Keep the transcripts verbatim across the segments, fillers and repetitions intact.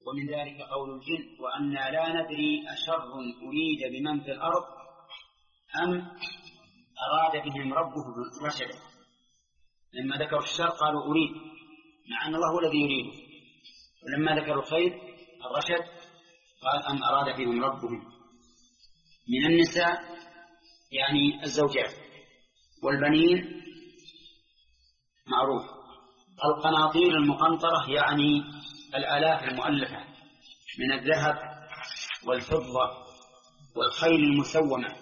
ومن ذلك قول الجن وأنا لا ندري أشر أريد بمن في الأرض أم أراد بهم ربهم رشدا. لما ذكروا الشر قالوا أريد، مع أن الله هو الذي يريد. ولما ذكروا الخير الرشد قال أم أراد بهم ربهم. من النساء يعني الزوجات، والبنين معروف. القناطير المقنطرة يعني الآلاف المؤلفة من الذهب والفضة والخيل المسومة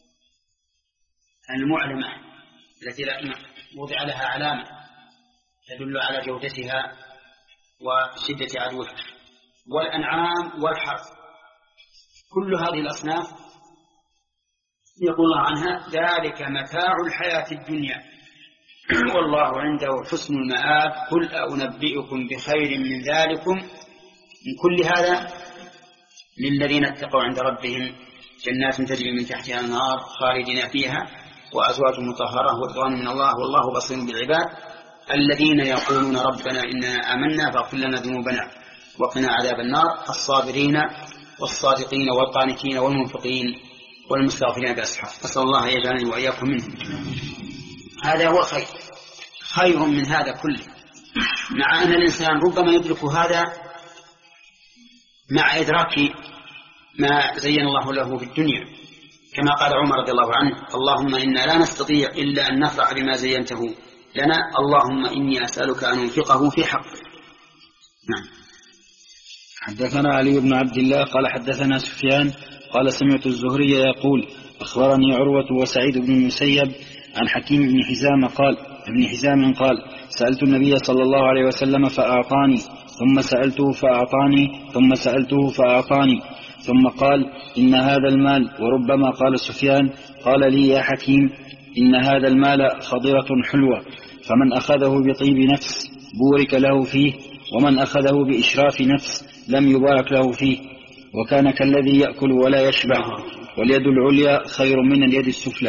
المعلمة التي وضع لها علامة تدل على جودتها وشدة عدوها، والأنعام والحرث. كل هذه الأصناف يقول الله عنها ذلك متاع الحياة الدنيا والله عنده حسن المآب قل أنبئكم بخير من ذلكم من كل هذا للذين اتقوا عند ربهم جنات تجري من تحتها النار خالدين فيها وأزواج مطهرة ورضوان من الله والله بصير بالعباد الذين يقولون ربنا إننا آمنا فاغفر لنا ذنوبنا وقنا عذاب النار الصابرين والصادقين والقانتين والمنفقين والمستغفرين بالأسحار. أسأل الله يجعلني وإياكم منهم. هذا هو خير، خير من هذا كله، مع أن الإنسان ربما يدرك هذا مع إدراك ما زين الله له في الدنيا، كما قال عمر رضي الله عنه اللهم إنا لا نستطيع إلا أن نفرح بما زينته لنا اللهم إني أسألك أن أنفقه في حق. نعم. حدثنا علي بن عبد الله قال حدثنا سفيان قال سمعت الزهري يقول أخبرني عروة وسعيد بن المسيب عن حكيم بن حزام قال ابن حزام قال سألت النبي صلى الله عليه وسلم فأعطاني ثم سألته فأعطاني ثم سألته فأعطاني ثم قال إن هذا المال وربما قال سفيان قال لي يا حكيم إن هذا المال خضرة حلوة فمن أخذه بطيب نفس بورك له فيه ومن أخذه بإشراف نفس لم يبارك له فيه وكان كالذي يأكل ولا يشبع واليد العليا خير من اليد السفلى.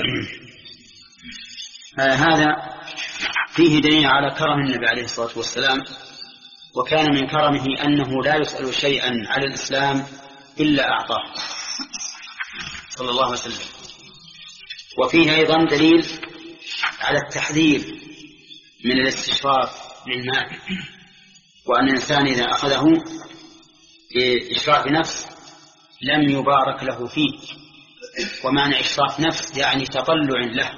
هذا فيه دليل على كرم النبي عليه الصلاة والسلام، وكان من كرمه أنه لا يسأل شيئا على الإسلام إلا أعطاه صلى الله عليه وسلم. وفيه أيضا دليل على التحذير من الاستشراف للمال، وأن الإنسان إذا أخذه بإشراف نفس لم يبارك له فيه. ومعنى إشراف نفس يعني تطلع له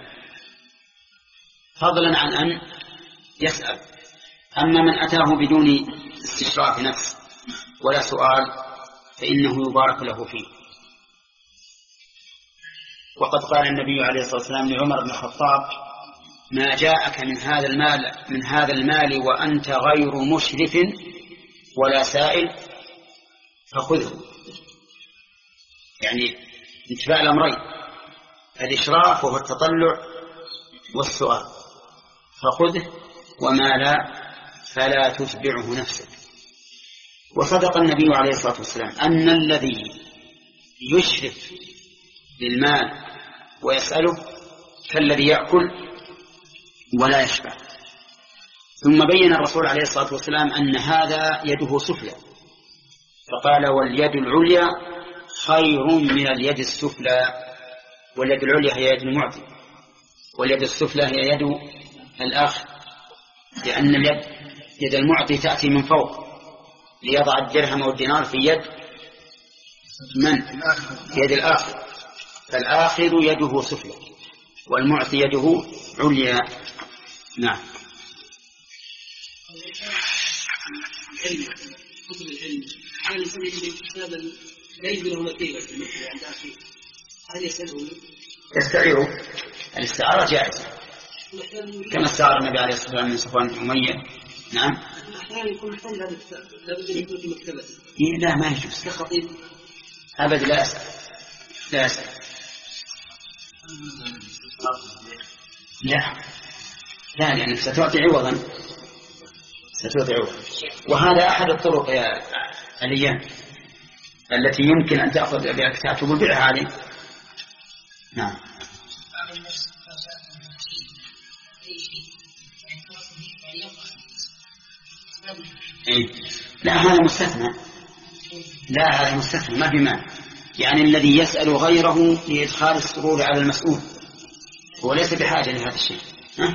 فضلا عن أن يسأل. أما من أتاه بدون استشراف نفس ولا سؤال فإنه يبارك له فيه. وقد قال النبي عليه الصلاة والسلام لعمر بن الخطاب ما جاءك من هذا المال من هذا المال وأنت غير مشرف ولا سائل فخذه. يعني انتفاء الأمرين، الإشراف وهو التطلع والسؤال، فخذه وما لا فلا تتبعه نفسك. وصدق النبي عليه الصلاة والسلام أن الذي يشرف للمال ويسأله كالذي يأكل ولا يشبع. ثم بين الرسول عليه الصلاة والسلام أن هذا يده سفلى فقال واليد العليا خير من اليد السفلى. واليد العليا هي يد المعطي واليد السفلى هي يد الآخر، لأن اليد يد المعطي تأتي من فوق ليضع الدرهم والدينار في يد من؟ في يد الآخر، فالآخر يده سفلى والمعطي يده عليا. نعم. يستعيروا الاستعارة جائزة كما استعار النبي عليه الصلاة والسلام من صفوان بن أمية. نعم. لا ما يجوز أبد لا أسأل لا أسأل لا لا لأنك ستعطي عوضا ستعطي عوضا. وهذا أحد الطرق يا عليا التي يمكن أن تأخذ بها تعتب البيع عليه. نعم. إيه؟ لا هذا مستثنى لا هذا مستثنى ما في مانع، يعني الذي يسأل غيره لإدخال السرور على المسؤول هو ليس بحاجة لهذا الشيء. ها؟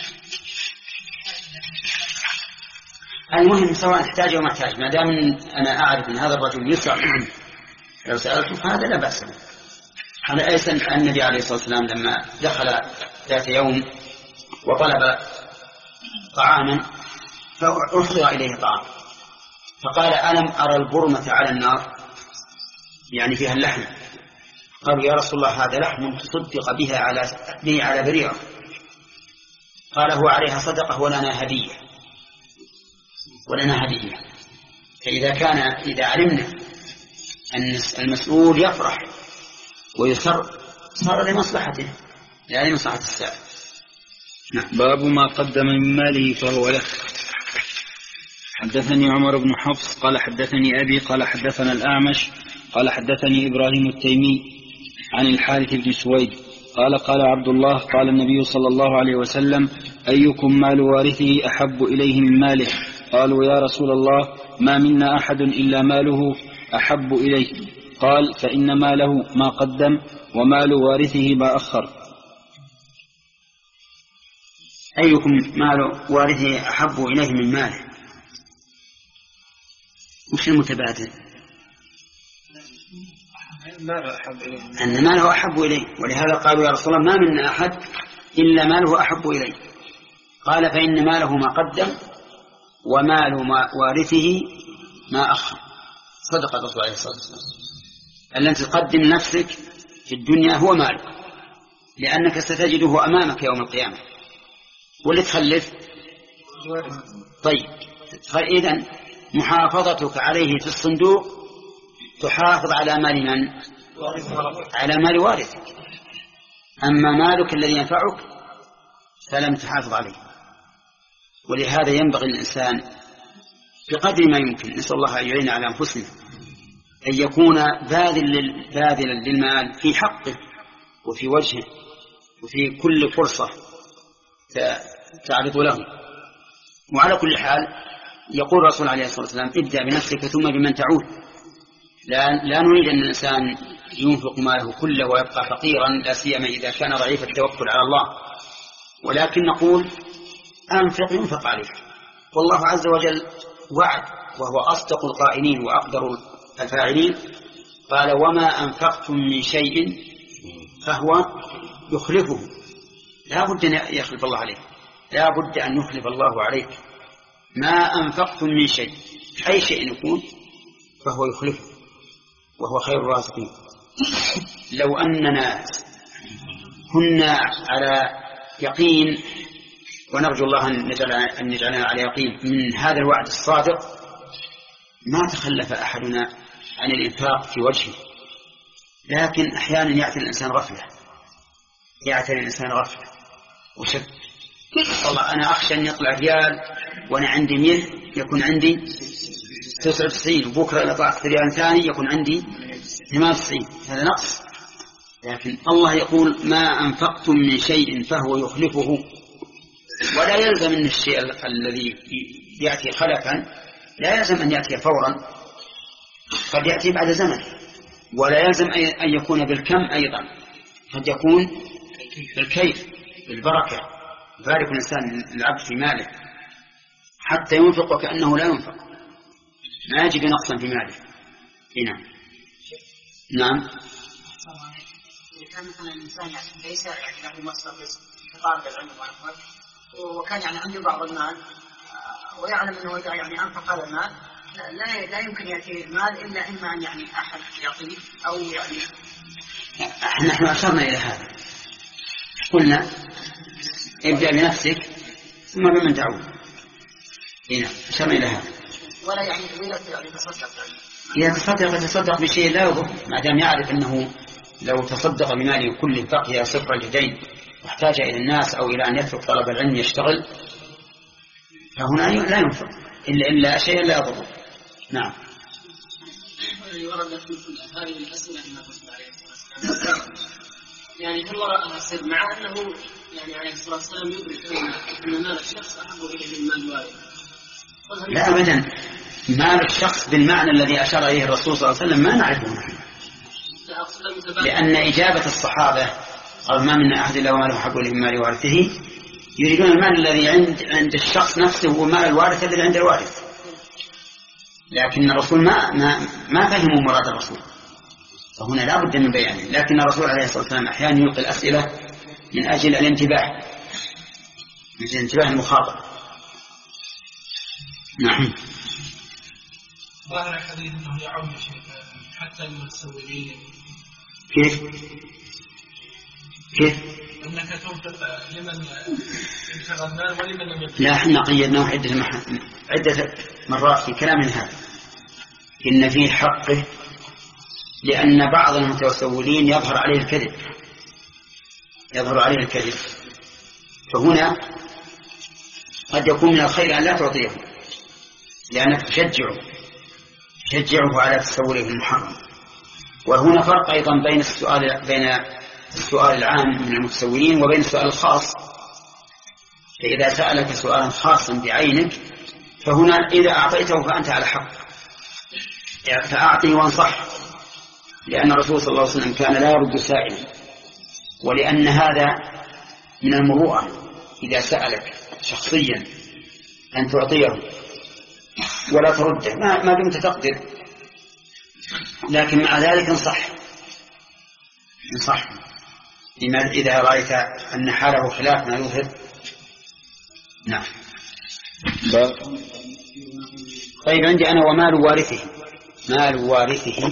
المهم سواء احتاج أو ما احتاج، ما دام أنا أعرف أن هذا الرجل يسأل لو سألته فهذا لا بأس به. على أي سنة النبي عليه الصلاة والسلام لما دخل ذات يوم وطلب طعاما فأحضر إليه طعام فقال ألم أرى البرمة على النار، يعني فيها اللحم. قالوا يا رسول الله هذا لحم تصدق بها على به على بريرة. قال هو عليها صدقة ولنا هدية ولنا هدية. فإذا كان إذا علمنا أن المسؤول يفرح ويسر صار لمصلحته يعني لمصلحة السائل. نعم. باب ما قدم من ماله فهو له. حدثني عمر بن حفص قال حدثني أبي قال حدثنا الأعمش قال حدثني إبراهيم التيمي عن الحارث بن سويد قال قال عبد الله قال النبي صلى الله عليه وسلم أيكم مال وارثه أحب إليه من ماله؟ قالوا يا رسول الله ما منا أحد إلا ماله أحب إليه. قال فإن ماله ما قدم ومال وارثه ما أخر. أيكم مال وارثه أحب إليه من ماله؟ وش المتبادل؟ أن ماله أحب إليه، ولهذا قالوا يا رسول الله ما منا أحد إلا ماله أحب إليه. قال فإن ماله ما قدم ومال ما وارثه ما أخر. صدق الرسول عليه الصلاة والسلام. أن تقدم نفسك في الدنيا هو مالك لأنك ستجده أمامك يوم القيامة، واللي تخلف طيب. فإذن محافظتك عليه في الصندوق تحافظ على مال من؟ على مال وارثك. أما مالك الذي ينفعك فلم تحافظ عليه. ولهذا ينبغي الإنسان بقدر ما يمكن، نسأل الله أن يعين على أنفسنا، أن يكون باذلا للمال في حقه وفي وجهه وفي كل فرصة تعرض له. وعلى كل حال يقول الرسول عليه الصلاة والسلام ابدأ بنفسك ثم بمن تعود. لا, لا نريد أن الإنسان ينفق ماله كله ويبقى فقيرا، لا سيما إذا كان ضعيف التوكل على الله، ولكن نقول أنفق ينفق عليك. والله عز وجل وعد وهو أصدق القائلين وأقدر الفاعلين، قال وما أنفقتم من شيء فهو يخلفه. لا بد أن يخلف الله عليك، لا بد أن يخلف الله عليك. ما أنفقتم من شيء أي شيء يكون فهو يخلفه وهو خير الرازقين. لو أننا كنا على يقين، ونرجو الله أن نجعلنا على يقين من هذا الوعد الصادق، ما تخلف أحدنا عن الإنفاق في وجهه. لكن أحيانا يأتي الإنسان غفلة يأتي الإنسان غفلة وشك. والله أنا أخشى أن يطلع ريال وأنا عندي مية يكون عندي تسعة وتسعين، وبكرة إذا طلعت ريال ثاني يكون عندي ثمانية وتسعين، هذا نقص. لكن الله يقول ما أنفقتم من شيء فهو يخلفه. ولا يلزم أن الشيء الذي يأتي خلفا لا يلزم أن يأتي فورا، قد يأتي بعد زمن. ولا يلزم أن يكون بالكم أيضا، قد يكون بالكيف بالبركة. يبارك الإنسان العبد في ماله حتى ينفق وكأنه لا ينفق، ما يجب نقصا في ماله. هنا نعم. كان مثلا الإنسان يعني ليس يعني له مصدر طالب العلم وكان يعني عنده بعض المال ويعلم أنه يعني أنفق هذا المال، لا لا يمكن يأتي المال إلا إما أن يعني أحد يعطيه أو يعني. نحن أشرنا إلى هذا، قلنا ابدأ بنفسك ثم بمن تعود. هنا أشرنا إلى هذا. ولا يعني يعني تصدق إذا تصدق يتصدق بشيء لا يضر، ما دام يعرف أنه لو تصدق بماله كله بقي صفر اليدين واحتاج إلى الناس أو إلى أن يترك طلب العلم يشتغل، فهنا لا ينفق إلا إلا شيء لا يضر. نعم. هذه الأسئلة يعني هل وراءها سر مع أنه يعني عليه الصلاة والسلام يدرك أن مال الشخص أحب إليه من مال والده؟ لا أبدا، مال الشخص بالمعنى الذي أشار إليه الرسول صلى الله عليه وسلم ما نعرفه نحن، لأن إجابة الصحابة قال ما من أحد إلا وماله حق له من مال وارثه يريدون المال الذي عند عند الشخص نفسه ومال الوارث الذي عند الوارث، لكن الرسول ما ما ما فهموا مراد الرسول، فهنا لا بد من بيانه. لكن الرسول عليه الصلاة والسلام أحيانا يلقي الأسئلة من أجل الانتباه، من أجل انتباه المخاطب. نعم. ظاهر الحديث أنه يعم حتى المتسولين. كيف؟ كيف؟ أنك توفق لمن ابتغى المال ولمن لم يبتغى. لا، احنا قيدناه عدة عدة مرات في كلامنا هذا، إن فيه حقه، لأن بعض المتسولين يظهر عليه الكذب، يظهر عليه الكذب، فهنا قد يكون من الخير أن لا تعطيه، لأنك تشجعه تشجعه على تسوله المحرم. وهنا فرق أيضا بين السؤال بين السؤال العام من المتسولين وبين السؤال الخاص. فإذا سألك سؤالا خاصا بعينك فهنا إذا أعطيته فأنت على حق، فأعطي وانصح، لأن الرسول صلى الله عليه وسلم كان لا يرد سائلا، ولأن هذا من المروءة إذا سألك شخصيا أن تعطيه ولا ترده ما, ما دمت تقدر، لكن مع ذلك انصح انصح لما إذا رأيت أن حاله خلاف ما يظهر. نعم. طيب عندي أنا ومال وارثه، مال وارثه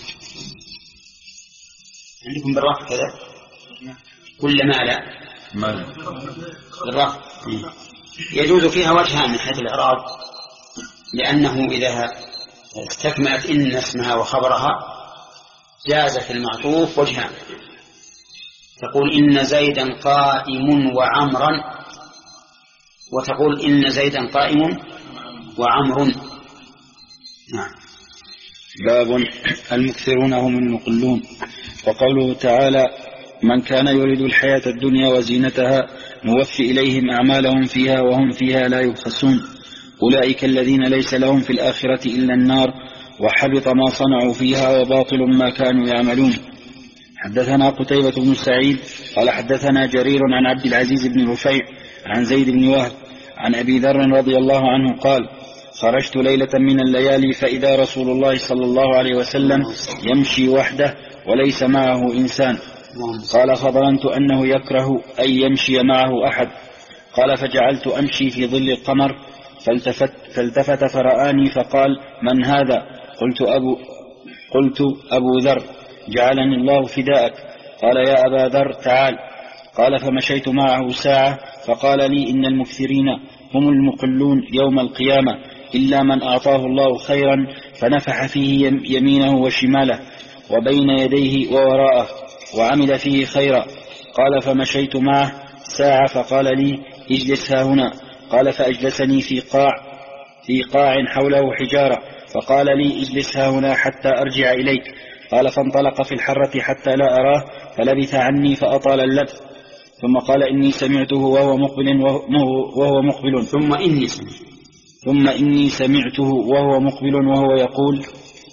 عندكم بالرفع كذا كل مال مال بالرفع يجوز فيها وجهان من حيث الإعراب، لأنه إذا استكملت إن اسمها وخبرها جاز في المعطوف وجهان، تقول إن زيدا قائم وعمرا، وتقول إن زيدا قائم وعمر. نعم. باب المكثرون هم المقلون. وقوله تعالى من كان يريد الحياة الدنيا وزينتها نوفي إليهم أعمالهم فيها وهم فيها لا يبخسون أولئك الذين ليس لهم في الآخرة إلا النار وحبط ما صنعوا فيها وباطل ما كانوا يعملون. حدثنا قتيبة بن سعيد قال حدثنا جرير عن عبد العزيز بن رفيع عن زيد بن وهب عن أبي ذر رضي الله عنه قال خرجت ليلة من الليالي فإذا رسول الله صلى الله عليه وسلم يمشي وحده وليس معه إنسان. قال فظننت أنه يكره أن يمشي معه أحد. قال فجعلت أمشي في ظل القمر فالتفت, فالتفت فرآني فقال من هذا؟ قلت أبو, قلت أبو ذر جعلني الله فداءك. قال يا أبا ذر تعال. قال فمشيت معه ساعة فقال لي إن المكثرين هم المقلون يوم القيامة إلا من أعطاه الله خيرا فنفح فيه يمينه وشماله وبين يديه ووراءه وعمل فيه خيرا. قال فمشيت معه ساعة فقال لي اجلس ها هنا. قال فأجلسني في قاع في قاع حوله حجارة فقال لي اجلس ها هنا حتى أرجع إليك. قال فانطلق في الحرة حتى لا أراه فلبث عني فأطال اللبث ثم قال إني سمعته وهو مقبل وهو مقبل ثم إني ثم إني سمعته وهو مقبل وهو يقول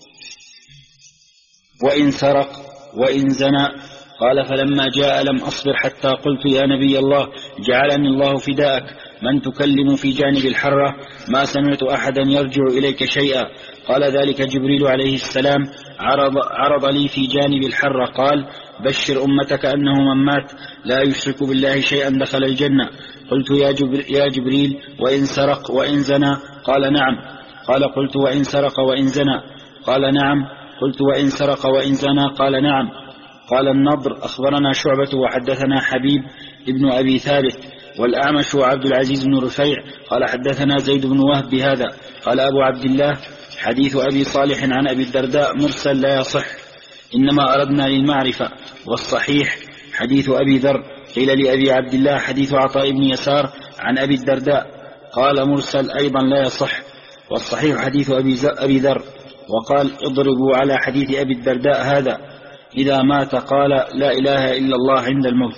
وإن سرق وإن زنى. قال فلما جاء لم أصبر حتى قلت يا نبي الله جعلني الله فداءك من تكلم في جانب الحرة ما سمعت أحدا يرجع إليك شيئا. قال ذلك جبريل عليه السلام عرض, عرض لي في جانب الحرة قال بشر أمتك أنه من مات لا يشرك بالله شيئا دخل الجنة. قلت يا, جبر يا جبريل وإن سرق وإن زنى؟ قال نعم. قال قلت وإن سرق وإن زنى؟ قال نعم. قلت وإن سرق وإن زنى؟ قال نعم. قال النضر أخبرنا شعبة وحدثنا حبيب ابن أبي ثابت والأعمش وعبد العزيز بن رفيع قال حدثنا زيد بن وهب بهذا. قال أبو عبد الله حديث أبي صالح عن أبي الدرداء مرسل لا يصح إنما أردنا للمعرفة، والصحيح حديث أبي ذر. قيل لأبي عبد الله حديث عطاء بن يسار عن أبي الدرداء قال مرسل أيضا لا يصح، والصحيح حديث أبي ذر. وقال اضربوا على حديث أبي الدرداء هذا إذا مات قال لا إله إلا الله عند الموت.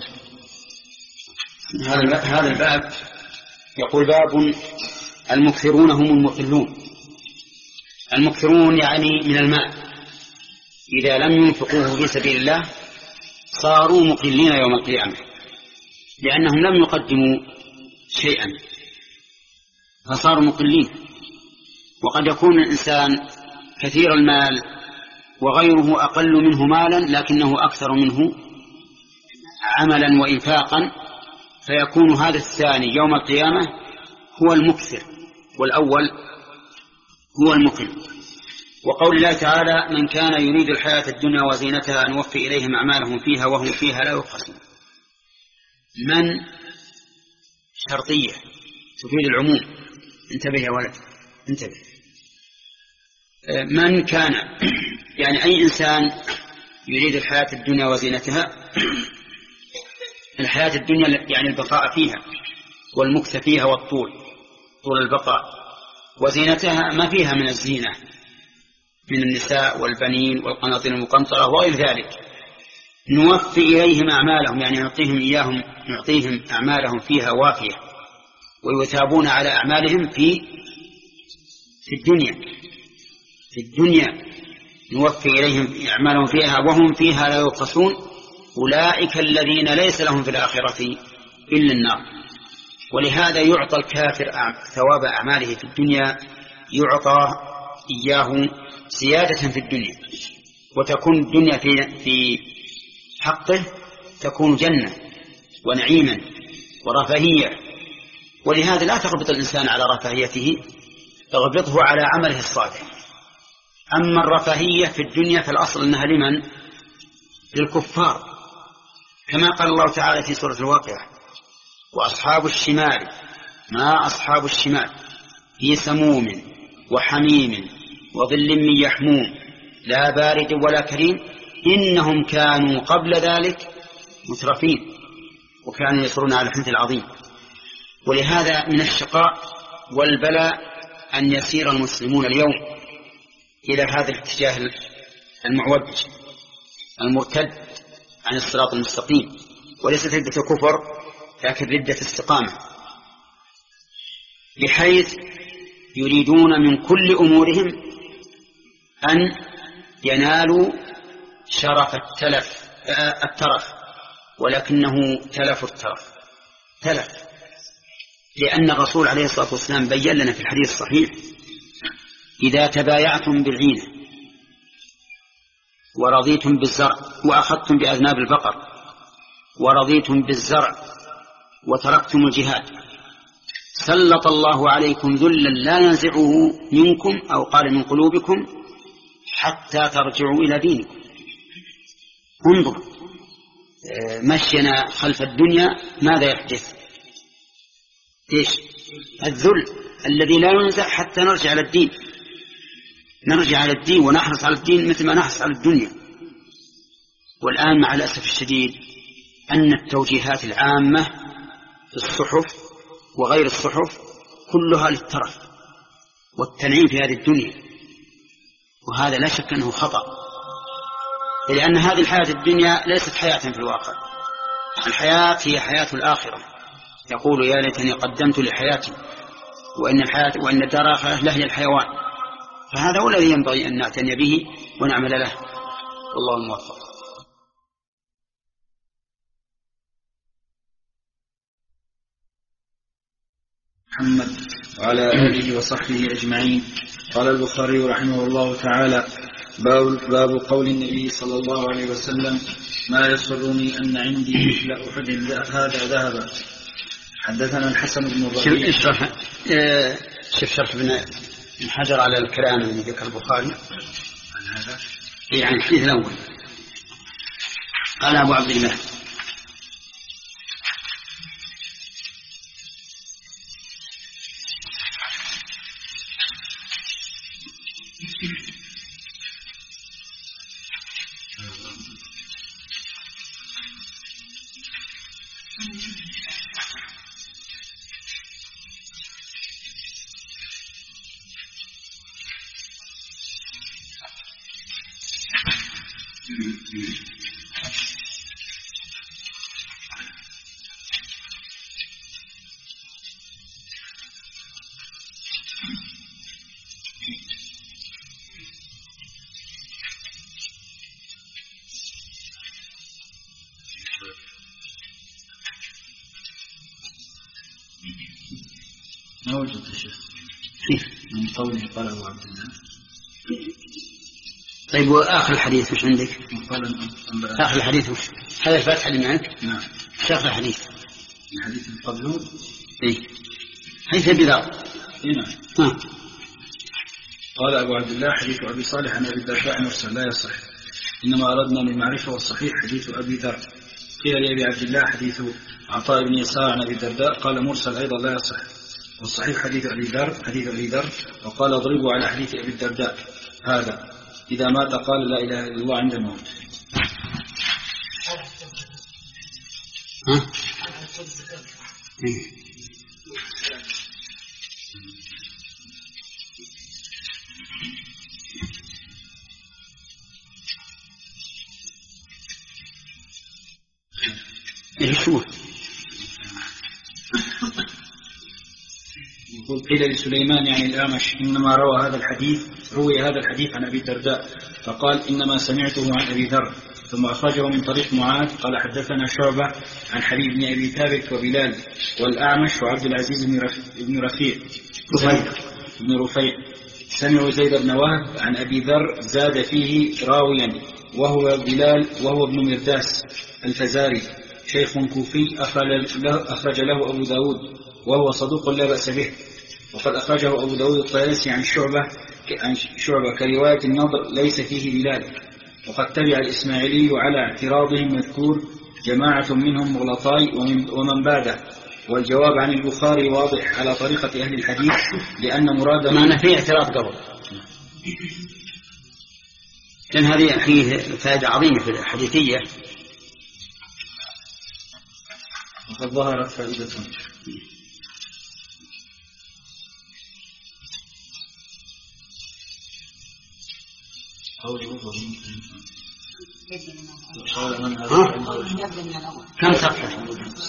هذا الباب يقول باب المكثرون هم المقلون. المكثرون يعني من المال إذا لم ينفقوه في سبيل الله صاروا مقلين يوم القيامة، لأنهم لم يقدموا شيئا فصاروا مقلين. وقد يكون الإنسان كثير المال وغيره أقل منه مالا لكنه أكثر منه عملا وإنفاقا، فيكون هذا الثاني يوم القيامة هو المكثر والأول هو المقل. وقول الله تعالى: من كان يريد الحياة الدنيا وزينتها نوفي إليهم أعمالهم فيها وهم فيها لا يبخسون. من شرطية تفيد العموم، انتبه يا ولد انتبه. من كان يعني أي إنسان يريد الحياة الدنيا وزينتها. الحياة الدنيا يعني البقاء فيها والمكث فيها والطول، طول البقاء. وزينتها ما فيها من الزينة من النساء والبنين والقناطير المقنطرة وغير ذلك. نوفي إليهم أعمالهم يعني نعطيهم إياهم نعطيهم أعمالهم فيها وافية، ويثابون على أعمالهم في في الدنيا في الدنيا نوفي إليهم أعمالهم فيها وهم فيها لا يبخسون. أولئك الذين ليس لهم في الآخرة إلا النار. ولهذا يعطى الكافر ثواب أعماله في الدنيا، يعطى إياه زيادة في الدنيا، وتكون الدنيا في في حقه تكون جنة ونعيما ورفاهية. ولهذا لا تغبط الإنسان على رفاهيته، تغبطه على عمله الصالح. أما الرفاهية في الدنيا فالأصل أنها لمن؟ للكفار، كما قال الله تعالى في سورة الواقعة: وأصحاب الشمال ما أصحاب الشمال في سموم وحميم وظل من يحموم لا بارد ولا كريم إنهم كانوا قبل ذلك مترفين وكانوا يصرون على الحنث العظيم. ولهذا من الشقاء والبلاء أن يسير المسلمون اليوم إلى هذا الاتجاه المعوج المرتد عن الصراط المستقيم، وليست ردة كفر لكن ردة استقامة، بحيث يريدون من كل أمورهم أن ينالوا شرف التلف الترف، ولكنه تلف الترف تلف، لأن الرسول عليه الصلاة والسلام بيّن لنا في الحديث الصحيح: إذا تبايعتم بالعينة ورضيتم بالزرع وأخذتم بأذناب البقر ورضيتم بالزرع وتركتم الجهاد سلط الله عليكم ذلا لا ينزعه منكم أو قال من قلوبكم حتى ترجعوا إلى دينكم. انظر مشينا خلف الدنيا ماذا يحدث؟ إيش؟ الذل الذي لا ينزع حتى نرجع على الدين نرجع على الدين ونحرص على الدين مثل ما نحرص على الدنيا. والآن مع الأسف الشديد أن التوجيهات العامة في الصحف وغير الصحف كلها للترف والتنعيم في هذه الدنيا، وهذا لا شك أنه خطأ، لأن هذه الحياة الدنيا ليست حياة في الواقع. الحياة هي حياة الآخرة. يقول: يا ليتني قدمت لحياتي وإن الحياة وإن الدار الآخرة لهي الحيوان. فهذا هو الذي ينبغي أن نعتني به ونعمل له، والله الموفق. محمد وعلى آله وصحبه أجمعين. قال البخاري رحمه الله تعالى: باب, باب قول النبي صلى الله عليه وسلم: ما يسرني أن عندي مثل أحد هذا ذهبا. حدثنا الحسن بن الربيع. شوف شرح ابن حجر على الكلام الذي ذكر البخاري عن هذا يعني الحديث الأول. قال أبو عبد الله: ما وجدت يا شيخ من قوله قال أبو عبد الله. طيب وآخر الحديث وش عندك؟ آخر الحديث وش؟ هذا الفتح اللي معك؟ نعم. آخر الحديث الحديث اللي قبله إيه حديث أبي ذر. نعم. ها. قال أبو عبد الله حديث أبي صالح عن أبي الدرداء مرسل لا يصح، إنما أردنا للمعرفة والصحيح حديث أبي ذر. قيل لأبي عبد الله حديث عطاء بن يسار عن أبي الدرداء قال مرسل أيضا لا يصح، والصحيح حديث أبي ذر حديث أبي ذر. وقال اضربوا على حديث أبي الدرداء هذا إذا مات قال لا إله إلا الله عند الموت. ها؟ إيه شو؟ يقول قيل لسليمان يعني الأعمش إنما روى هذا الحديث روي هذا الحديث عن أبي الدرداء فقال إنما سمعته عن أبي ذر، ثم أخرجه من طريق معاذ قال حدثنا شعبة عن حبيب بن أبي ثابت وبلال والأعمش وعبد العزيز بن رفيع بن رفيع سمعوا زيد بن وهب عن أبي ذر زاد فيه راويا وهو بلال وهو ابن مرداس الفزاري شيخ كوفي أخرج له أبو داود وهو صدوق لا بأس به. وقد أخرجه أبو داود الطيالسي عن شعبة عن شعبة كرواية النضر ليس فيه بلال. وقد تبع الإسماعيلي على اعتراضهم مذكور جماعة منهم مغلطاي ومن بعده، والجواب عن البخاري واضح على طريقة أهل الحديث لأن مراده معنا فيه اعتراض قبل، لأن هذه فيه فائدة عظيمة في الحديثية وقد ظهرت فائدة. كم صفحة؟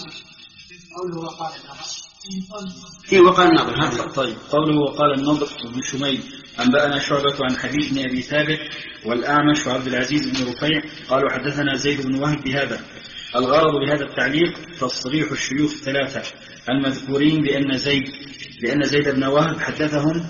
في وقال النضر هذا. طيب قوله وقال النضر بن شميل أنبأنا شعبة عن حبيب بن أبي ثابت والأعمش وعبد العزيز بن رفيع قالوا حدثنا زيد بن وهب بهذا. الغرض بهذا التعليق تصريح الشيوخ الثلاثة المذكورين بأن زيد بأن زيد بن وهب حدثهم،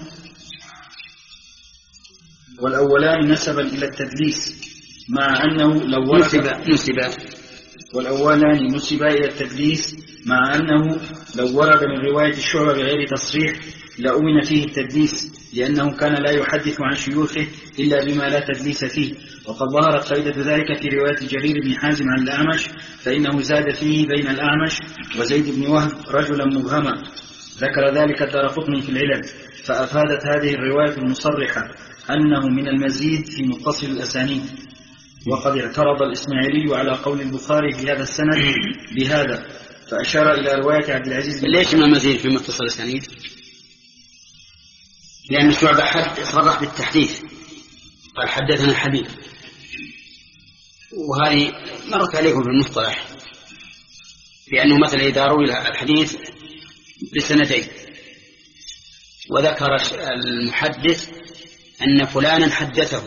والأولان نسبا إلى التدليس مع أنه لو ورد نسب والأولان نسب إلى التدليس مع أنه لو ورد من رواية الشعبة بغير تصريح لأؤمن فيه التدليس لأنه كان لا يحدث عن شيوخه إلا بما لا تدليس فيه. وقد ظهرت فائدة ذلك في رواية جرير بن حازم عن الأعمش فإنه زاد فيه بين الأعمش وزيد بن وهب رجلا مبهما، ذكر ذلك الدارقطني في العلل. فأفادت هذه الرواية المصرحة أنه من المزيد في متصل الأسانيد. وقد اعترض الإسماعيلي على قول البخاري في هذا السند بهذا فأشار إلى رواية عبد العزيز. ليش من المزيد في متصل الأسانيد؟ لأن الشعب حد صرح بالتحديث قال حدثنا الحبيب، وهذه مرت عليكم في المصطلح بأنه مثلا إذا روي الحديث بسندين وذكر المحدث أن فلانا حدثه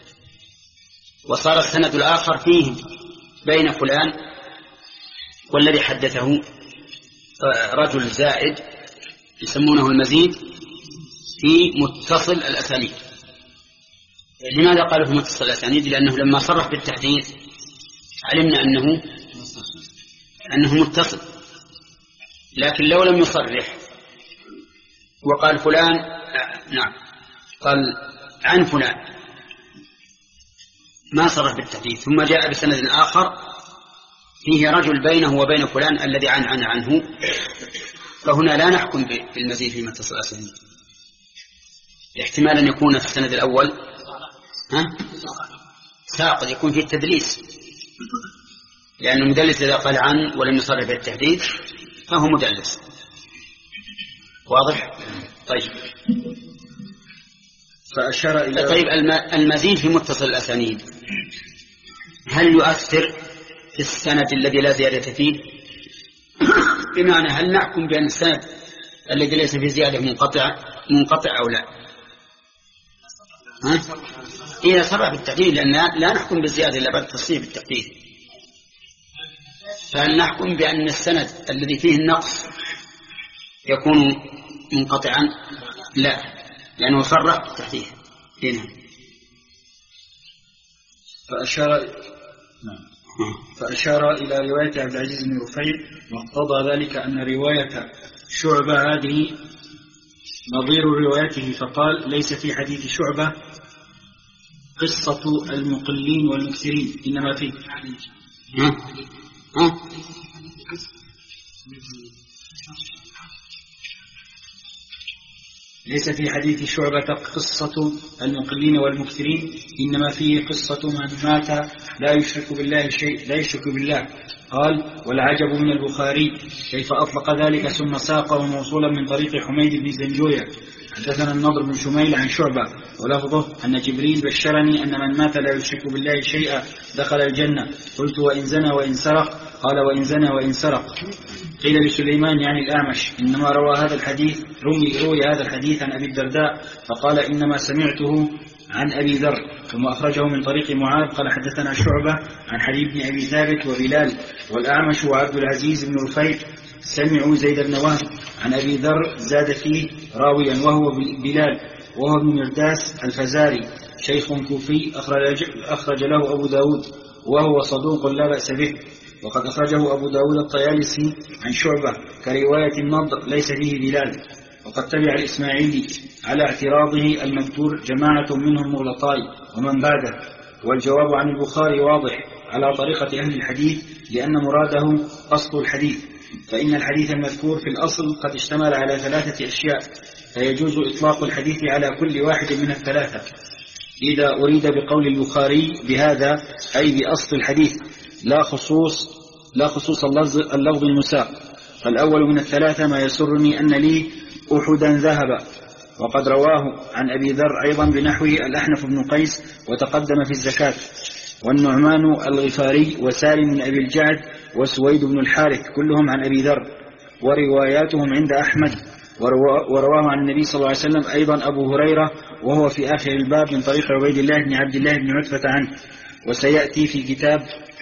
وصار السند الآخر فيه بين فلان والذي حدثه رجل زائد يسمونه المزيد في متصل الأسانيد. لماذا قالوا في متصل الأسانيد؟ لأنه لما صرح بالتحديث علمنا أنه أنه متصل، لكن لو لم يصرح وقال فلان نعم قال عن فلان ما صرح بالتحديث ثم جاء بسند آخر فيه رجل بينه وبين فلان الذي عن عن عنه، فهنا لا نحكم بالمزيد في متصل الأسانيد. احتمال أن يكون في السند الأول ها ساقط يكون فيه التدليس، لأن المدلس إذا قال عن ولم يصرح بالتحديث فهو مدلس. واضح؟ طيب فأشار إلى طيب المزيد في متصل الأسانيد هل يؤثر في السند الذي لا زيادة فيه؟ بمعنى هل نحكم بأن السند الذي ليس فيه زيادة منقطع منقطع أو لا؟ ها؟ إذا صرح بالتحديد لأن لا نحكم بالزيادة إلا بعد التصريح بالتحديد، فهل نحكم بأن السند الذي فيه النقص يكون منقطعا؟ لا، لأنه صرح تحديث هنا. فأشار فأشار إلى رواية عبد العزيز بن رفيع، واقتضى ذلك أن رواية شعبة هذه نظير روايته، فقال: ليس في حديث شعبة قصة المقلين والمكثرين، إنما في ها؟ ها؟ ليس في حديث شعبة قصة المقلين والمكثرين، إنما فيه قصة من مات لا يشرك بالله شيء لا يشرك بالله. قال: والعجب من البخاري كيف أطلق ذلك ثم ساقه موصولا من طريق حميد بن زنجوية. حدثنا النضر بن شميل عن شعبة ولفظه أن جبريل بشرني أن من مات لا يشرك بالله شيئا دخل الجنة. قلت: وإن زنى وإن سرق؟ قال: وإن زنى وإن سرق. قيل لسليمان يعني الأعمش: إنما روى هذا الحديث روي, روي هذا الحديث عن أبي الدرداء، فقال: إنما سمعته عن أبي ذر. ثم أخرجه من طريق معاذ قال: حدثنا شعبة عن حبيب بن أبي ثابت وبلال والأعمش وعبد العزيز بن رفيع سمعوا زيد بن وهب عن أبي ذر زاد فيه راويا وهو بلال وهو ابن مرداس الفزاري شيخ كوفي أخرج, أخرج له أبو داود وهو صدوق لا بأس به. وقد أخرجه أبو داود الطيالسي عن شعبة كرواية النضر ليس فيه بلال. وقد تبع الإسماعيلي على اعتراضه المذكور جماعة منهم مغلطاي ومن بعده. والجواب عن البخاري واضح على طريقة أهل الحديث، لأن مراده أصل الحديث، فإن الحديث المذكور في الأصل قد اشتمل على ثلاثة أشياء، فيجوز إطلاق الحديث على كل واحد من الثلاثة إذا أريد بقول البخاري بهذا أي بأصل الحديث، لا خصوص لا خصوص اللفظ المساق. فالأول من الثلاثة ما يسرني أن لي أحدا ذهب، وقد رواه عن أبي ذر أيضا بنحوه الأحنف بن قيس وتقدم في الزكاة، والنعمان الغفاري وسالم بن أبي الجعد وسويد بن الحارث كلهم عن أبي ذر، ورواياتهم عند أحمد. ورواه عن النبي صلى الله عليه وسلم أيضا أبو هريرة وهو في آخر الباب من طريق عبيد الله بن عبد الله بن عتبة عنه، وسيأتي في كتاب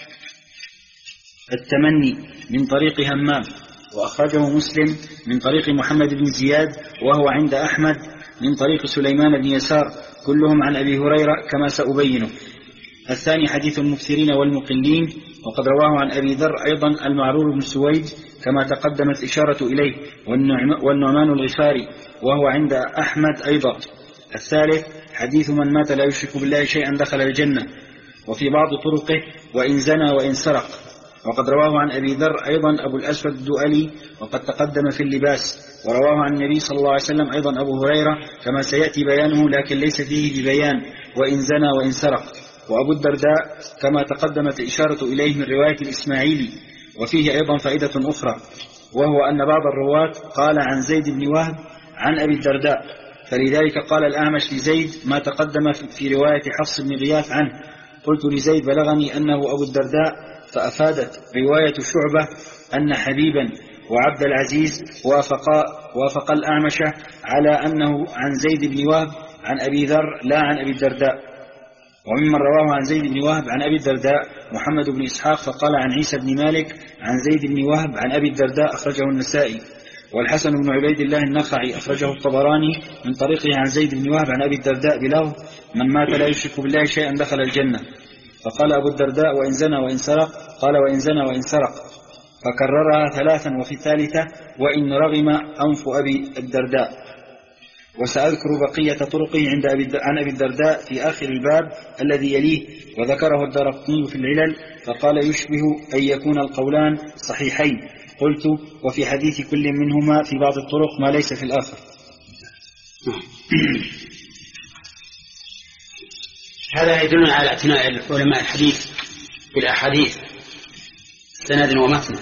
التمني من طريق همام. وأخرجه مسلم من طريق محمد بن زياد وهو عند أحمد من طريق سليمان بن يسار كلهم عن أبي هريرة كما سأبينه. الثاني حديث المكثرين والمقلين، وقد رواه عن أبي ذر أيضا المعرور بن سويد كما تقدمت إشارة إليه، والنعمان الغفاري وهو عند أحمد أيضا. الثالث حديث من مات لا يشرك بالله شيئا دخل الجنة، وفي بعض طرقه وإن زنى وإن سرق. وقد رواه عن أبي ذر أيضا أبو الأسود الدؤلي وقد تقدم في اللباس. ورواه عن النبي صلى الله عليه وسلم أيضا أبو هريرة كما سيأتي بيانه، لكن ليس فيه ببيان وإن زنى وإن سرق. وأبو الدرداء كما تقدمت الإشارة إليه من رواية الإسماعيلي. وفيه أيضا فائدة أخرى، وهو أن بعض الرواة قال عن زيد بن وهب عن أبي الدرداء، فلذلك قال الأعمش لزيد ما تقدم في رواية حفص بن غياث عنه. قلت لزيد بلغني أنه أبو الدرداء، فأفادت رواية شعبة أن حبيبا وعبد العزيز وافقا وافق الأعمش على أنه عن زيد بن وهب عن أبي ذر لا عن أبي الدرداء. وممن رواه عن زيد بن وهب عن أبي الدرداء محمد بن إسحاق فقال عن عيسى بن مالك عن زيد بن وهب عن أبي الدرداء، أخرجه النسائي. والحسن بن عبيد الله النخعي أخرجه الطبراني من طريقه عن زيد بن وهب عن أبي الدرداء بلفظ من مات لا يشرك بالله شيئا دخل الجنة. فقال أبو الدرداء وإن زنى وإن سرق، قال وإن زنى وإن سرق، فكررها ثلاثا، وفي الثالثة وإن رغم أنف أبي الدرداء. وسأذكر بقية طرقه عند أبي عن أبي الدرداء في آخر الباب الذي يليه، وذكره الدارقطني في العلل فقال يشبه أن يكون القولان صحيحين. قلت وفي حديث كل منهما في بعض الطرق ما ليس في الآخر. هذا يدل على اعتناء علماء الحديث بالأحاديث سند ومتن،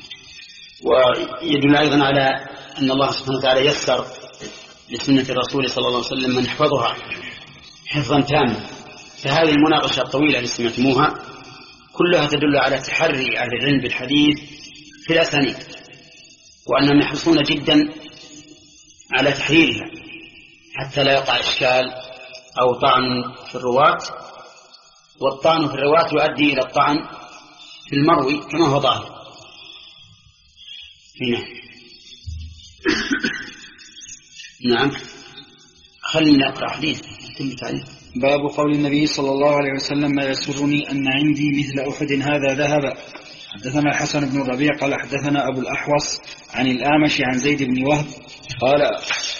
ويدل أيضا على أن الله سبحانه وتعالى يسر لسنة الرسول صلى الله عليه وسلم من يحفظها حفظا تاما. فهذه المناقشة الطويلة التي سمعتموها كلها تدل على تحري أهل العلم بالحديث في الأسانيد، وأنهم يحرصون جدا على تحريرها حتى لا يقع إشكال أو طعن في الرواة، والطعن في الرواة يؤدي إلى الطعن في المروي كما هو ظاهر هنا. نعم. خلينا نقرأ حديث كل تعليق. باب قول النبي صلى الله عليه وسلم ما يسرني أن عندي مثل أحد هذا ذهب. حدثنا الحسن بن الربيع قال حدثنا أبو الأحوص عن الأعمش عن زيد بن وهب قال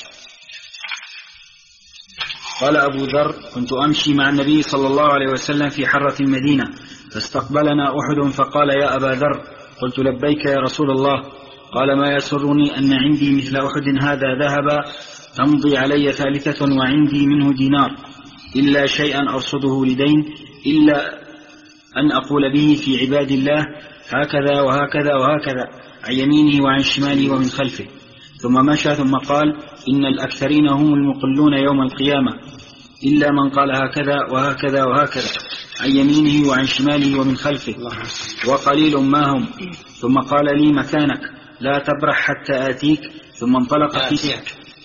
قال أبو ذر كنت أمشي مع النبي صلى الله عليه وسلم في حرة المدينة فاستقبلنا أحد فقال يا أبا ذر قلت لبيك يا رسول الله قال ما يسرني أن عندي مثل أحد هذا ذهب تمضي علي ثالثة وعندي منه دينار إلا شيئا أرصده لدين إلا أن أقول به في عباد الله هكذا وهكذا وهكذا عن يمينه وعن شماله ومن خلفه. ثم مشى ثم قال إن الأكثرين هم المقلون يوم القيامة إلا من قال هكذا وهكذا وهكذا عن يمينه وعن شماله ومن خلفه وقليل ما هم. ثم قال لي مكانك لا تبرح حتى آتيك. ثم انطلق في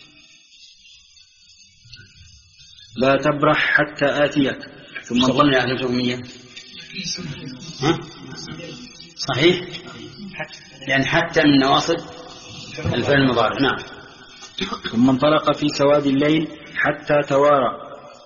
لا تبرح حتى آتيك. ثم انطلق على الجمية. ها؟ صحيح، يعني حتى من نواصب الفعل المضارع. نعم. ثم انطلق في سواد الليل حتى توارى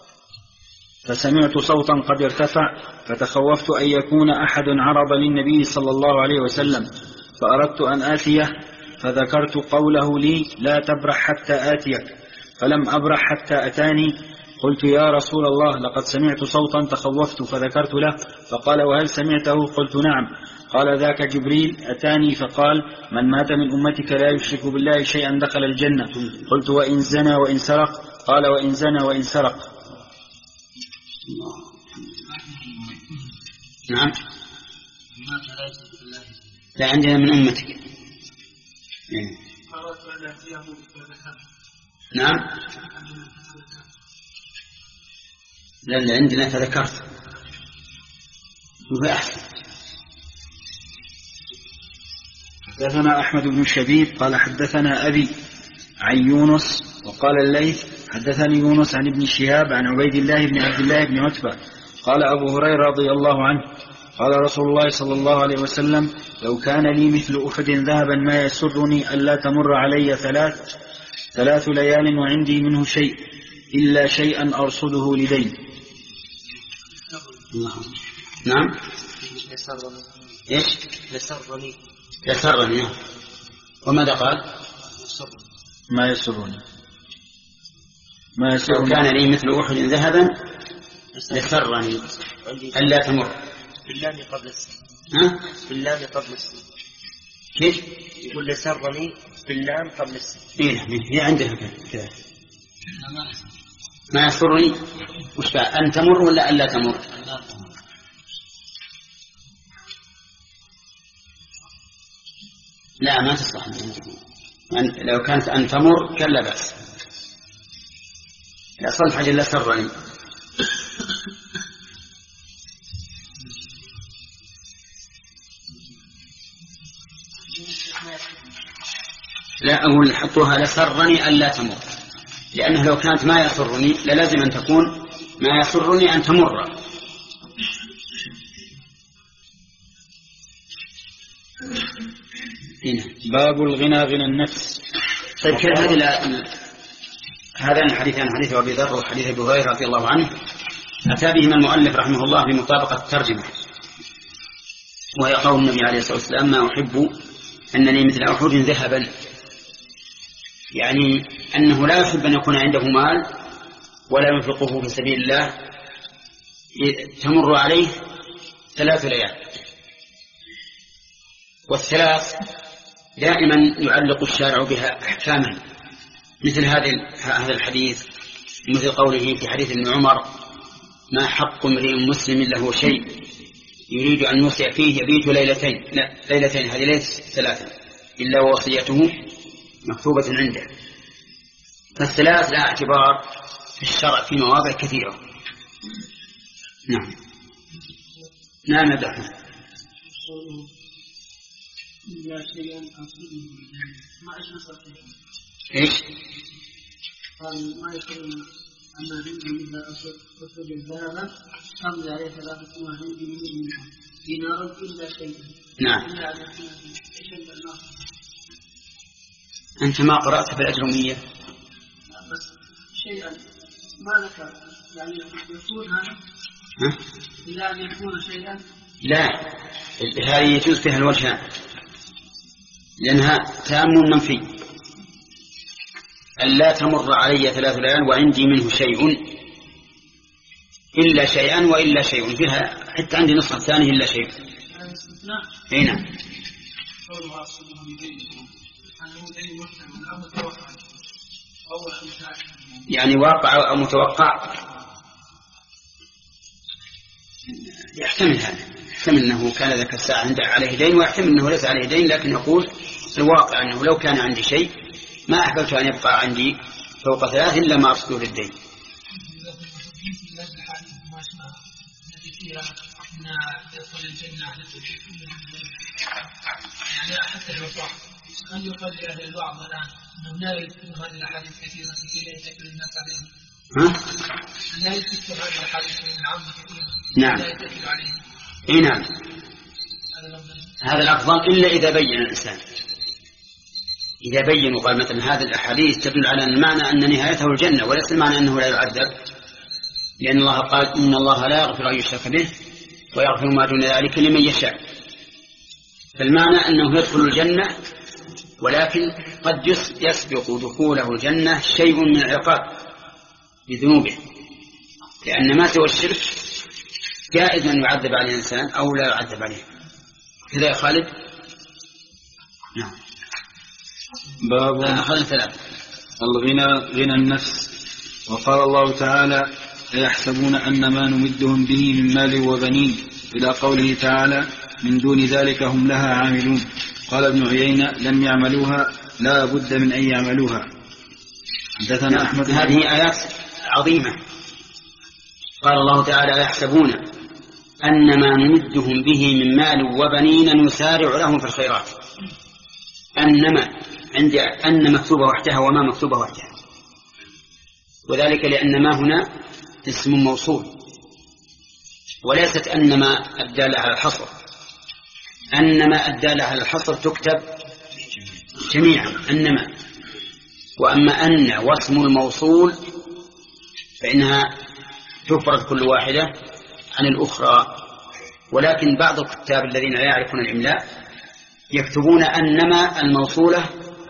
فسمعت صوتا قد ارتفع فتخوفت أن يكون أحد عرض للنبي صلى الله عليه وسلم فأردت أن آتيه فذكرت قوله لي لا تبرح حتى آتيك فلم أبرح حتى أتاني. قلت يا رسول الله لقد سمعت صوتا تخوفت فذكرت له فقال وهل سمعته؟ قلت نعم. قال ذاك جبريل أتاني فقال من مات من أمتك لا يشرك بالله شيئا دخل الجنة. قلت وإن زنى وإن سرق؟ قال وإن زنى وإن سرق. نعم. لا عندنا من أمتك. نعم. لا لا عندنا فذكرت. حدثنا أحمد بن شبيب قال حدثنا أبي عن يونس وقال الليث حدثني يونس عن ابن شهاب عن عبيد الله بن عبد الله بن عتبة قال أبو هريرة رضي الله عنه قال رسول الله صلى الله عليه وسلم لو كان لي مثل أحد ذهبا ما يسرني ألا تمر علي ثلاث ثلاث ليال وعندي منه شيء إلا شيئا أرصده لدين. نعم. إيش؟ يسرني يسرني. وماذا قال؟ ما يسرني ما يسرني لو كان لي مثل أحد ذهبا يسرني ألا تمر باللام قبل السين. ها؟ باللام قبل السين. كيف؟ يقول يسرني باللام قبل السين. إيه هي عندها كذا. ما يسرني وش بقى أن تمر ولا ألا تمر؟ لا ما تصلح. يعني لو كانت أن تمر كان لا بأس. لا صلح حاجة لا سرني. لا أقول حطوها لسرني ألا تمر لأنه لو كانت ما يسرني للازم أن تكون ما يسرني أن تمر. باب الغنى غنى النفس. طيب كيف هذه هذا الحديث عن حديث أبي ذر وحديث أبي هريرة رضي الله عنه أتى بهما المؤلف رحمه الله بمطابقة الترجمة وهي قول النبي عليه الصلاة والسلام ما أحب أنني مثل أحد ذهبا يعني أنه لا يحب أن يكون عنده مال ولا ينفقه في سبيل الله تمر عليه ثلاث ليال. والثلاث دائما يعلق الشارع بها أحكاما مثل هذا الحديث مثل قوله في حديث ابن عمر ما حق امرئ مسلم له شيء يريد أن يوصي فيه يبيت ليلتين لا ليلتين هذه ليست ثلاثة إلا وصيته مكتوبة عنده. فالثلاث لا اعتبار في الشرع في مواضع كثيرة. نعم نعم دحنا ايش؟ قال ما يكون أما عندي مثل أسود الذهب تمضي عليه ثلاثة وعندي من دينار إلا شيء. نعم. أنت ما قرأت في الأجرمية؟ شيئا ما ذكر يعني يكون هذا إلا أن يكون شيئا لا، هذه يجوز فيها الوجهان لأنها تام منفي. أن لا تمر علي ثلاث ليال وعندي منه شيء إلا شيئا وإلا شيء، فيها حتى عندي نصف الثاني إلا شيء. أي نعم. يعني واقع أو متوقع يحتمل هذا، يحتمل أنه كان ذاك الساعة عنده عليه دين، ويحتمل أنه ليس عليه دين، لكن يقول الواقع أنه لو كان عندي شيء ما أحببت أن يبقى عندي فوق ثلاث إلا ما أصدر الدين. يعني حتى لو صح أن يقال لأهل البعض الآن أنه لا يذكر هذه الأحاديث كثيرا كثيرا يتكل الناس عليهم. لا يذكر هذه الأحاديث العامة كثيرا. نعم. لا يتكل عليهم. إيه نعم. هذا الأفضل إلا إذا بين الإنسان، إذا بين وقال مثلا هذه الأحاديث تدل على أن المعنى أن نهايته الجنة وليس المعنى أنه لا يعذب، لأن الله قال إن الله لا يغفر أن يشرك به ويغفر ما دون ذلك لمن يشاء. فالمعنى أنه يدخل الجنة، ولكن قد يسبق دخوله الجنة شيء من العقاب بذنوبه، لأن ما سوى الشرك جائز أن يعذب عليه الإنسان أو لا يعذب عليه. كذا يا خالد؟ نعم. باب الغنى غنى النفس. وقال الله تعالى أيحسبون أن ما نمدهم به من مال وبنين إلى قوله تعالى من دون ذلك هم لها عاملون. قال ابن عيينة لم يعملوها لا بد من أن يعملوها. حدثنا أحمد. هذه آيات عظيمة. قال الله تعالى يحسبون أن ما نمدهم به من مال وبنين نسارع لهم في الخيرات. أنما عند أن مكتوبة وحدها وما مكتوبة وحدها، وذلك لأن ما هنا اسم موصول وليست أنما الدالة على الحصر. أنما الدالة على الحصر تكتب جميعا أنما، وأما أن واسم الموصول فإنها تفرد كل واحدة عن الأخرى. ولكن بعض الكتاب الذين لا يعرفون الإملاء يكتبون أنما الموصولة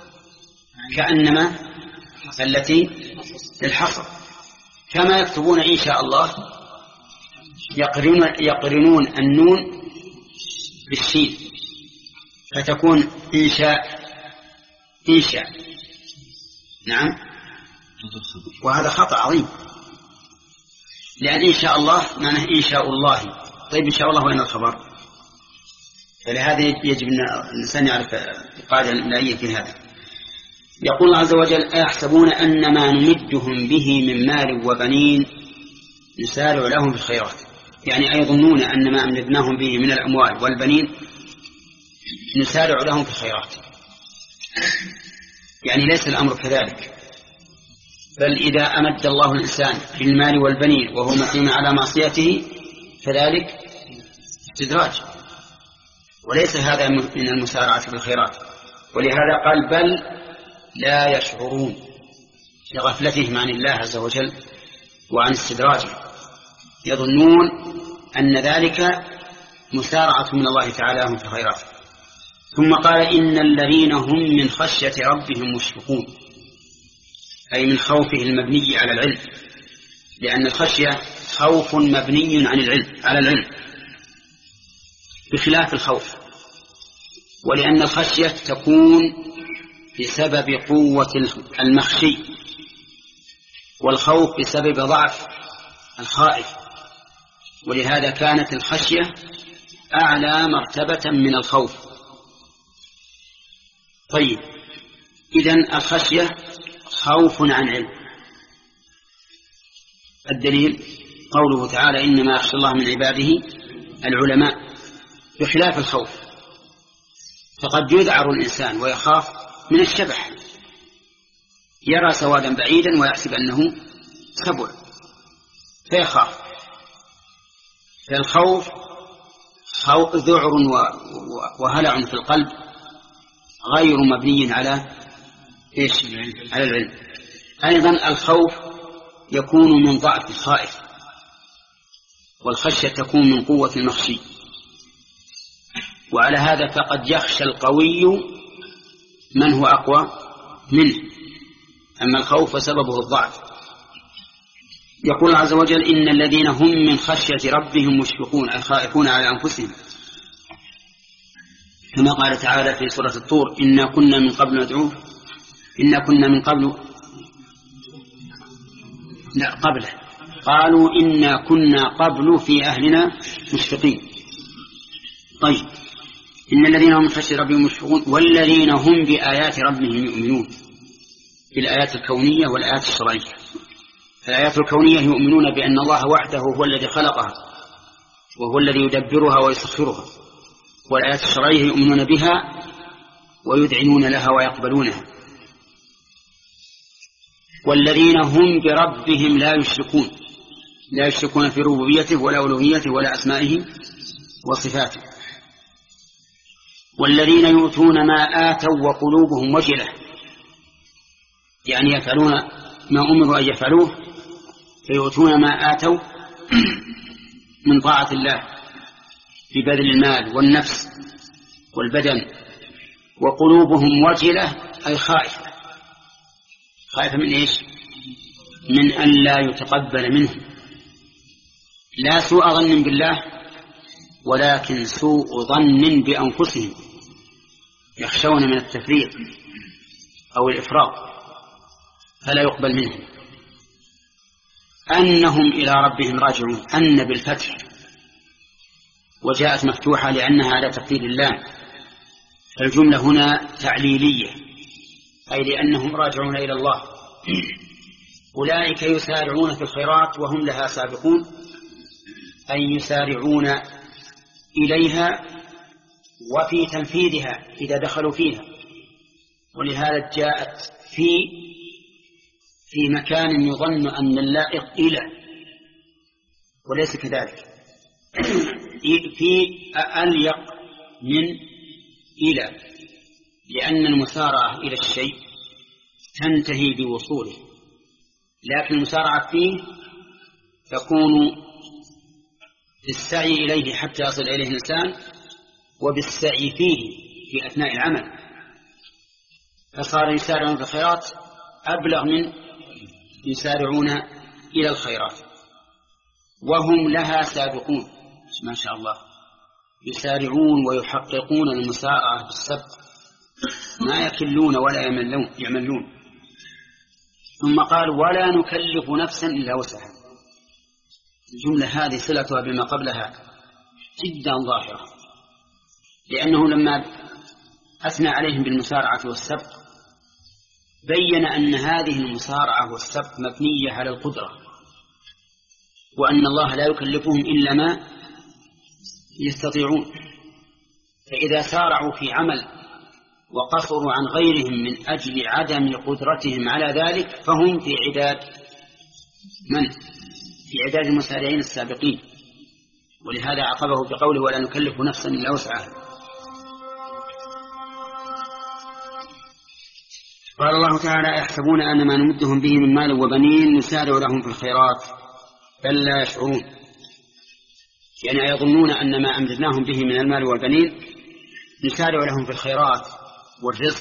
كأنما التي للحصر، كما يكتبون إن شاء الله يقرنون, يقرنون النون بالشين فتكون إنشاء إنشاء. نعم. وهذا خطأ عظيم، لأن إن شاء الله معناه إن شاء الله. طيب إن شاء الله وين الخبر؟ فلهذا يجب أن الإنسان يعرف القاعدة الإملائية في هذا. يقول الله عز وجل أيحسبون أن ما نمدهم به من مال وبنين نسارع لهم في الخيرات، يعني أيظنون أن ما أمددناهم به من الأموال والبنين نسارع لهم في الخيرات. يعني ليس الأمر كذلك، بل إذا أمد الله الإنسان في المال والبنين وهو مقيم على معصيته فذلك استدراج، وليس هذا من المسارعة بالخيرات. ولهذا قال بل لا يشعرون لغفلتهم عن الله عز وجل وعن استدراجه، يظنون أن ذلك مسارعة من الله تعالى هم في الخيرات. ثم قال إن الذين هم من خشية ربهم مشفقون، أي من خوفه المبني على العلم، لأن الخشية خوف مبني عن العلم على العلم بخلاف الخوف. ولأن الخشية تكون بسبب قوة المخشي، والخوف بسبب ضعف الخائف، ولهذا كانت الخشية أعلى مرتبة من الخوف. طيب إذن الخشية خوف عن علم. الدليل قوله تعالى إنما يخشى الله من عباده العلماء، بخلاف الخوف. فقد يذعر الإنسان ويخاف من الشبح، يرى سوادا بعيدا ويحسب أنه سبع فيخاف. فالخوف ذعر وهلع في القلب غير مبني على إيش؟ على العلم. أيضا الخوف يكون من ضعف الخائف، والخشية تكون من قوة المخشي. وعلى هذا فقد يخشى القوي من هو أقوى منه، أما الخوف فسببه الضعف. يقول عز وجل: إن الذين هم من خشية ربهم مشفقون، أي خائفون على أنفسهم، كما قال تعالى في سورة الطور: إنا كنا من قبل ندعوه، إنا كنا من قبل لا قبله قالوا إنا كنا قبل في أهلنا مشفقين. طيب، إن الذين هم من خشية ربهم مشفقون والذين هم بآيات ربهم يؤمنون، بالآيات الكونية والآيات الشرعية. الآيات الكونية يؤمنون بأن الله وحده هو الذي خلقها وهو الذي يدبرها ويسخرها، والآيات الشرعية يؤمنون بها ويدعنون لها ويقبلونها. والذين هم بربهم لا يشركون، لا يشركون في ربوبيته ولا ألوهيته ولا أسمائه وصفاته. والذين يؤتون ما آتوا وقلوبهم وجلة، يعني يفعلون ما أمروا أن يفعلوه، فيؤتون ما آتوا من طاعة الله ببذل المال والنفس والبدن، وقلوبهم وجلة أي خائفة. خائفة من إيش؟ من أن لا يتقبل منهم، لا سوء ظن بالله ولكن سوء ظن بأنفسهم، يخشون من التفريط أو الإفراط فلا يقبل منهم. أنهم إلى ربهم راجعون، أن بالفتح، وجاءت مفتوحة لأنها على تقدير الله، فالجملة هنا تعليلية، أي لأنهم راجعون إلى الله. أولئك يسارعون في الخيرات وهم لها سابقون، أي يسارعون إليها وفي تنفيذها إذا دخلوا فيها. ولهذا جاءت في في مكان يظن أن اللائق إلى، وليس كذلك، في أليق من إلى، لأن المسارعة إلى الشيء تنتهي بوصوله، لكن المسارعة فيه تكون بالسعي إليه حتى يصل إليه الإنسان، وبالسعي فيه في أثناء العمل، فصار يسارعون في الخيرات أبلغ من يسارعون إلى الخيرات. وهم لها سابقون، ما شاء الله، يسارعون ويحققون المسارعة بالسبق، ما يكلون ولا يملون, يملون. ثم قال: ولا نكلف نفسا إلا وسعها. الجملة هذه صلتها بما قبلها جدا ظاهرة، لأنه لما أثنى عليهم بالمسارعة والسبق بين أن هذه المسارعة والسبق مبنية على القدرة، وأن الله لا يكلفهم إلا ما يستطيعون. فإذا سارعوا في عمل وقصروا عن غيرهم من أجل عدم قدرتهم على ذلك فهم في عداد من؟ في عداد المسارعين السابقين. ولهذا عقبه بقوله: ولا نكلف نفسا إلا وسعها. قال الله تعالى: يحسبون أن ما نمدهم به من مال وبنين نسارع لهم في الخيرات بل لا يشعرون، يعني يظنون أن ما أمددناهم به من المال والبنين نسارع لهم في الخيرات والرزق،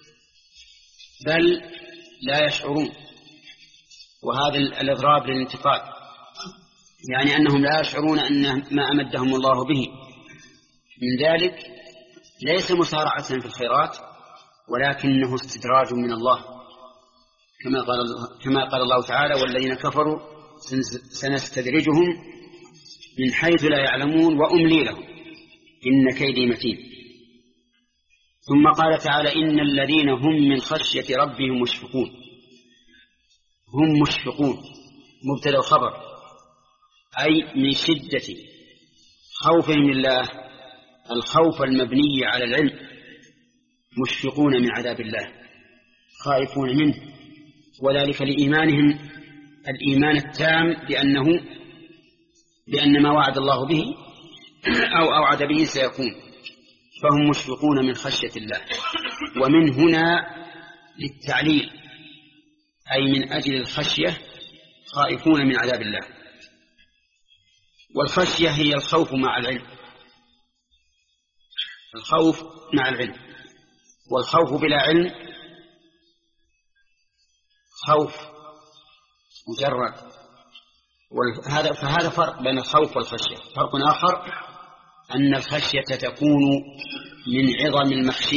بل لا يشعرون. وهذا الإضراب للانتقال، يعني أنهم لا يشعرون أن ما أمدهم الله به من ذلك ليس مسارعة في الخيرات، ولكنه استدراج من الله، كما قال كما قال الله تعالى: والذين كفروا سنستدرجهم من حيث لا يعلمون وأملي لهم إن كيدي متين. ثم قال تعالى: إن الذين هم من خشية ربهم مشفقون. هم مشفقون مبتدأ خبر، أي من شدة خوفهم لله، الخوف المبني على العلم، مشفقون من عذاب الله، خائفون منه، وذلك لإيمانهم الإيمان التام بأنه بأن ما وعد الله به أو أوعد به سيكون، فهم مشفقون من خشية الله. ومن هنا للتعليل، أي من أجل الخشية خائفون من عذاب الله. والخشية هي الخوف مع العلم، الخوف مع العلم. والخوف بلا علم خوف مجرد. وهذا فهذا فرق بين الخوف والخشية. فرق آخر أن الخشية تكون من عظم المخشي،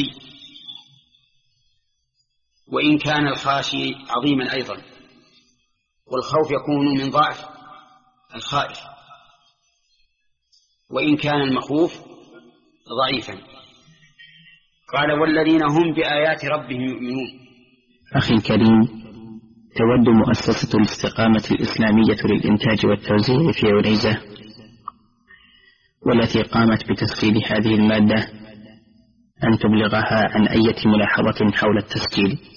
وإن كان الخاشي عظيما أيضا، والخوف يكون من ضعف الخائف، وإن كان المخوف ضعيفا. قال والذين هم بآيات ربهم يؤمنون. أخي الكريم، تود مؤسسة الاستقامة الإسلامية للإنتاج والتوزيع في عنيزة، والتي قامت بتسجيل هذه المادة، أن تبلغها عن أي ملاحظة حول التسجيل.